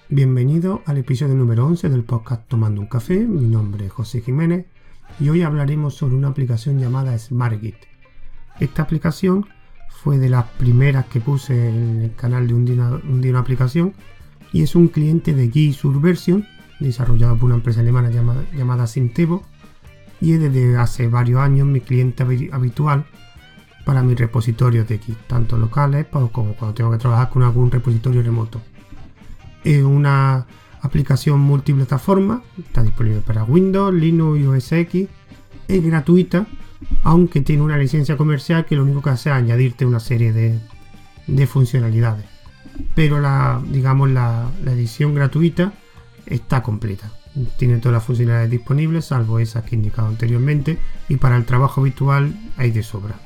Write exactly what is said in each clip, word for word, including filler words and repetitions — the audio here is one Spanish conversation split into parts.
Bienvenido al episodio número once del podcast Tomando un Café. Mi nombre es José Jiménez y hoy hablaremos sobre una aplicación llamada SmartGit. Esta aplicación fue de las primeras que puse en el canal de Un Día Una, un día una Aplicación y es un cliente de Git Subversion desarrollado por una empresa alemana llamada, llamada Syntevo, y es desde hace varios años mi cliente habitual para mis repositorios de Git, tanto locales como cuando tengo que trabajar con algún repositorio remoto. Es una aplicación multiplataforma, está disponible para Windows, Linux y O S X, es gratuita, aunque tiene una licencia comercial que lo único que hace es añadirte una serie de, de funcionalidades. Pero la, digamos, la, la edición gratuita está completa. Tiene todas las funcionalidades disponibles, salvo esas que he indicado anteriormente, y para el trabajo habitual hay de sobra.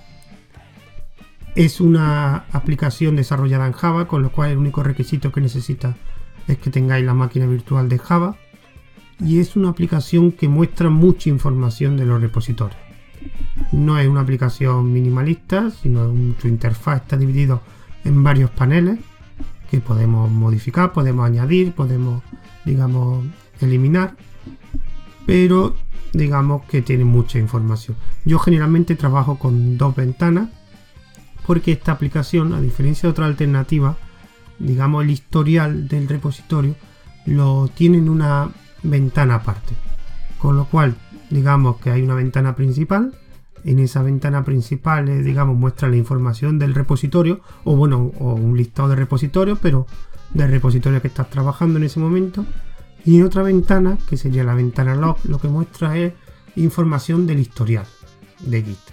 Es una aplicación desarrollada en Java, con lo cual el único requisito que necesita es que tengáis la máquina virtual de Java, y es una aplicación que muestra mucha información de los repositorios. No es una aplicación minimalista, sino un, su interfaz está dividido en varios paneles que podemos modificar, podemos añadir, podemos, digamos, eliminar, pero digamos que tiene mucha información. Yo generalmente trabajo con dos ventanas porque esta aplicación, a diferencia de otra alternativa, digamos el historial del repositorio lo tiene en una ventana aparte, con lo cual digamos que hay una ventana principal. En esa ventana principal eh, digamos muestra la información del repositorio, o bueno, o un listado de repositorios, pero del repositorio que estás trabajando en ese momento. Y en otra ventana, que sería la ventana log, lo que muestra es información del historial de Git.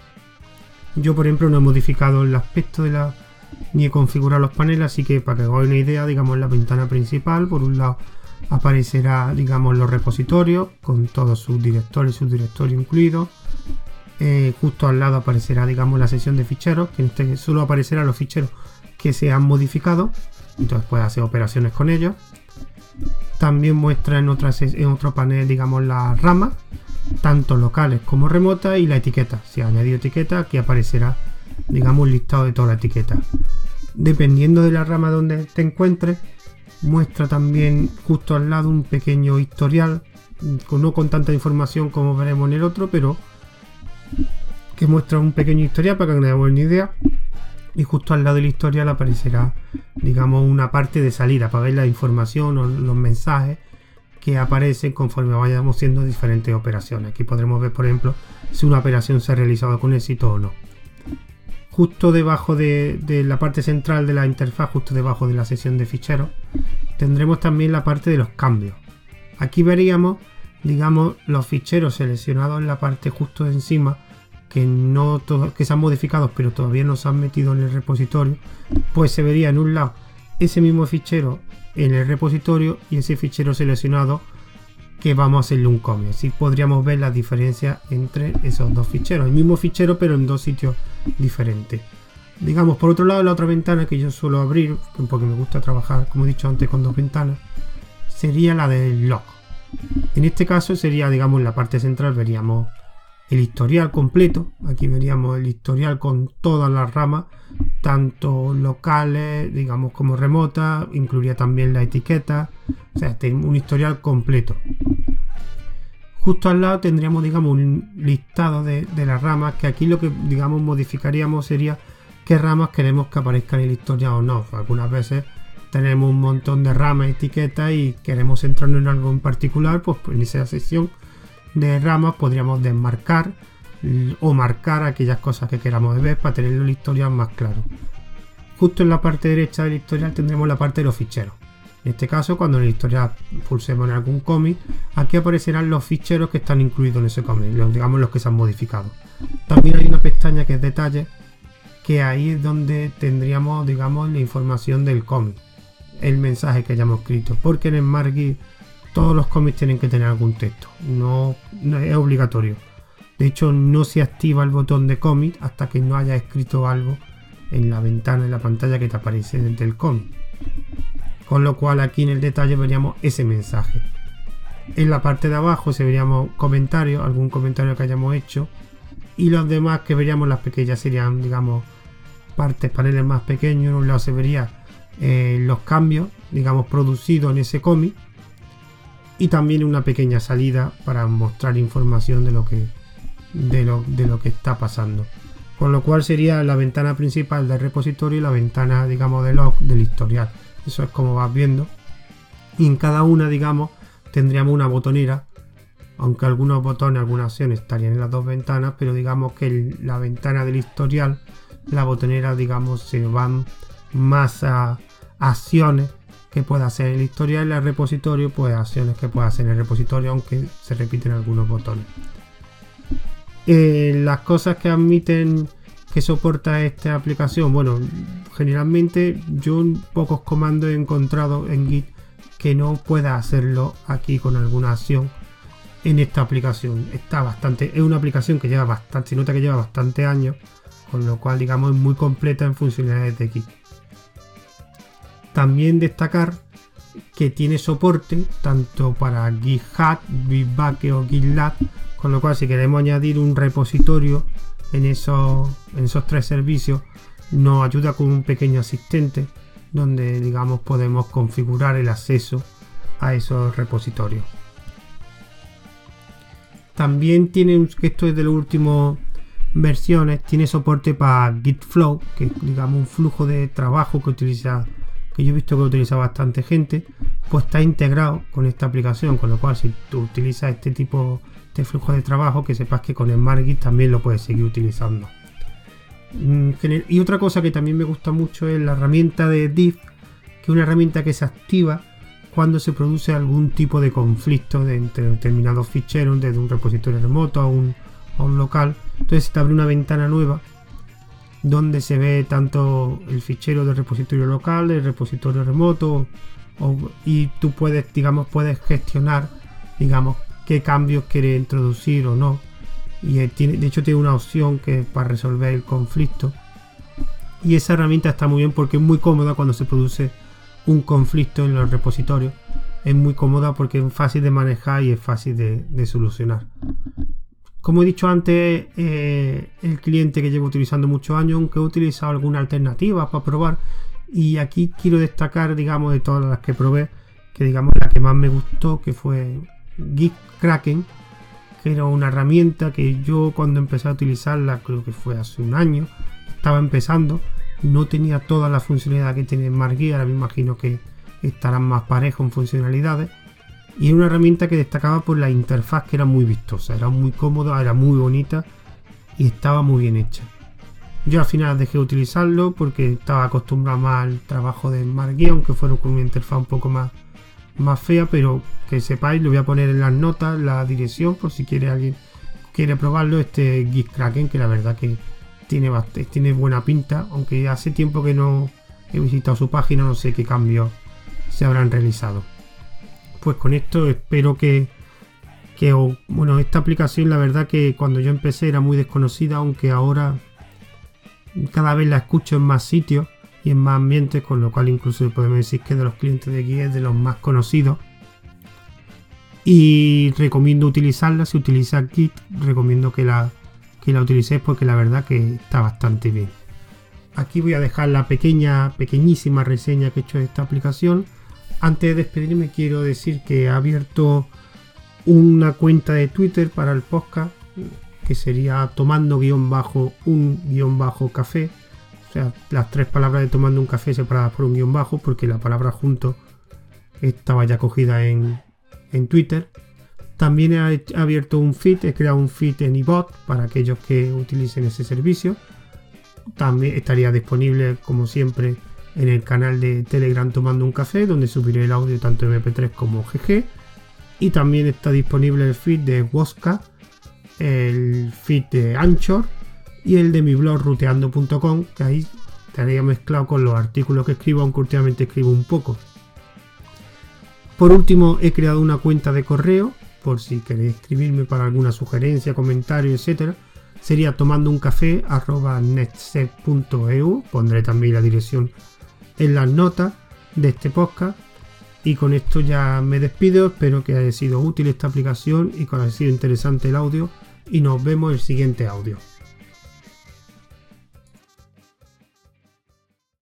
Yo, por ejemplo, no he modificado el aspecto de la ni he configurado los paneles, así que para que os hagáis una idea, digamos, en la ventana principal, por un lado aparecerá, digamos, los repositorios con todos sus directorios y subdirectorios incluidos. Eh, justo al lado aparecerá, digamos, la sección de ficheros, que en este solo aparecerán los ficheros que se han modificado, entonces puedes hacer operaciones con ellos. También muestra en, otra, en otro panel, digamos, las ramas, tanto locales como remotas, y la etiqueta. Si ha añadido etiqueta, aquí aparecerá, digamos, un listado de toda la etiqueta. Dependiendo de la rama donde te encuentres, muestra también justo al lado un pequeño historial, no con tanta información como veremos en el otro, pero que muestra un pequeño historial para que nos demos una idea. Y justo al lado del historial aparecerá, digamos, una parte de salida para ver la información o los mensajes que aparecen conforme vayamos haciendo diferentes operaciones. Aquí podremos ver, por ejemplo, si una operación se ha realizado con éxito o no. Justo debajo de, de la parte central de la interfaz, justo debajo de la sección de ficheros, tendremos también la parte de los cambios. Aquí veríamos, digamos, los ficheros seleccionados en la parte justo de encima, que no todo, que se han modificado pero todavía no se han metido en el repositorio. Pues se vería en un lado ese mismo fichero en el repositorio y ese fichero seleccionado que vamos a hacerle un commit. Así podríamos ver las diferencias entre esos dos ficheros, el mismo fichero pero en dos sitios diferentes. Digamos, por otro lado, la otra ventana que yo suelo abrir, porque me gusta trabajar, como he dicho antes, con dos ventanas, sería la del log. En este caso sería, digamos, en la parte central veríamos el historial completo. Aquí veríamos el historial con todas las ramas, tanto locales, digamos, como remotas. Incluiría también la etiqueta, o sea, un historial completo. Justo al lado tendríamos, digamos, un listado de, de las ramas, que aquí lo que, digamos, modificaríamos sería qué ramas queremos que aparezcan en el historial o no. Algunas veces tenemos un montón de ramas, etiquetas, y queremos centrarnos en algo en particular, pues en esa sección de ramas podríamos desmarcar o marcar aquellas cosas que queramos ver para tener el historial más claro. Justo en la parte derecha del historial tendremos la parte de los ficheros. En este caso, cuando en el historial pulsemos en algún commit, aquí aparecerán los ficheros que están incluidos en ese commit, los, digamos, los que se han modificado. También hay una pestaña que es detalles, que ahí es donde tendríamos, digamos, la información del commit, el mensaje que hayamos escrito, porque en SmartGit todos los commits tienen que tener algún texto, no, no es obligatorio. De hecho, no se activa el botón de commit hasta que no haya escrito algo en la ventana, en la pantalla que te aparece dentro del commit. Con lo cual aquí en el detalle veríamos ese mensaje. En la parte de abajo se veríamos comentarios, algún comentario que hayamos hecho, y los demás que veríamos las pequeñas serían, digamos, partes, paneles más pequeños. En un lado se vería eh, los cambios digamos, producido en ese cómic, y también una pequeña salida para mostrar información de lo que de lo, de lo que está pasando, con lo cual sería la ventana principal del repositorio y la ventana, digamos, de log del historial. Eso es como vas viendo, y en cada una, digamos, tendríamos una botonera, aunque algunos botones, algunas acciones estarían en las dos ventanas, pero digamos que el, la ventana del historial, la botonera, digamos, se van más a acciones que pueda hacer el historial, y el repositorio, pues acciones que pueda hacer el repositorio, aunque se repiten algunos botones. Eh, las cosas que admiten que soporta esta aplicación, bueno, generalmente yo en pocos comandos he encontrado en Git que no pueda hacerlo aquí con alguna acción en esta aplicación. Está bastante, es una aplicación que lleva bastante, se nota que lleva bastante años, con lo cual, digamos, es muy completa en funcionalidades de Git. También destacar que tiene soporte tanto para GitHub, Bitbucket o GitLab, con lo cual si queremos añadir un repositorio en esos, en esos tres servicios, nos ayuda con un pequeño asistente donde, digamos, podemos configurar el acceso a esos repositorios. También tiene, esto es de las últimas versiones, tiene soporte para Git Flow, que es, digamos, un flujo de trabajo que utiliza, que yo he visto que utiliza bastante gente, pues está integrado con esta aplicación, con lo cual si tú utilizas este tipo de flujo de trabajo, que sepas que con SmartGit también lo puedes seguir utilizando. Y otra cosa que también me gusta mucho es la herramienta de diff, que es una herramienta que se activa cuando se produce algún tipo de conflicto de entre determinados ficheros, desde un repositorio remoto a un, a un local. Entonces te abre una ventana nueva donde se ve tanto el fichero del repositorio local, del repositorio remoto, o, y tú puedes, digamos, puedes gestionar, digamos, qué cambios quieres introducir o no. Y tiene, de hecho tiene una opción que es para resolver el conflicto, y esa herramienta está muy bien porque es muy cómoda cuando se produce un conflicto en los repositorios. Es muy cómoda porque es fácil de manejar y es fácil de, de solucionar. Como he dicho antes, eh, el cliente que llevo utilizando muchos años, aunque he utilizado alguna alternativa para probar, y aquí quiero destacar, digamos, de todas las que probé, que digamos la que más me gustó, que fue GitKraken, que era una herramienta que yo cuando empecé a utilizarla, creo que fue hace un año, estaba empezando, no tenía toda la funcionalidad que tiene SmartGit, ahora me imagino que estarán más parejos en funcionalidades, y era una herramienta que destacaba por la interfaz, que era muy vistosa, era muy cómoda, era muy bonita y estaba muy bien hecha. Yo al final dejé de utilizarlo porque estaba acostumbrado más al trabajo de SmartGit, aunque fuera con una interfaz un poco más, más fea, pero que sepáis, lo voy a poner en las notas, la dirección, por si quiere alguien quiere probarlo, este GitKraken, que la verdad que tiene, bastante, tiene buena pinta, aunque hace tiempo que no he visitado su página, no sé qué cambios se habrán realizado. Pues con esto espero que, que bueno, esta aplicación, la verdad que cuando yo empecé era muy desconocida, aunque ahora cada vez la escucho en más sitios y en más ambientes, con lo cual incluso podemos decir que de los clientes de Git es de los más conocidos. Y recomiendo utilizarla. Si utilizas Git, recomiendo que la, que la utilicéis porque la verdad que está bastante bien. Aquí voy a dejar la pequeña, pequeñísima reseña que he hecho de esta aplicación. Antes de despedirme quiero decir que he abierto una cuenta de Twitter para el podcast, que sería tomando guión bajo un guión bajo café. O sea, las tres palabras de tomando un café separadas por un guión bajo, porque la palabra junto estaba ya cogida en, en Twitter. También he abierto un feed, he creado un feed en iBot para aquellos que utilicen ese servicio. También estaría disponible, como siempre, en el canal de Telegram Tomando un Café, donde subiré el audio tanto eme pe tres como ge ge. Y también está disponible el feed de Woska, el feed de Anchor y el de mi blog ruteando punto com, que ahí estaría mezclado con los artículos que escribo, aunque últimamente escribo un poco. Por último, he creado una cuenta de correo, por si queréis escribirme para alguna sugerencia, comentario, etcétera. Sería tomando un café arroba netset punto e u. Pondré también la dirección en las notas de este podcast. Y con esto ya me despido. Espero que haya sido útil esta aplicación y que haya sido interesante el audio. Y nos vemos en el siguiente audio.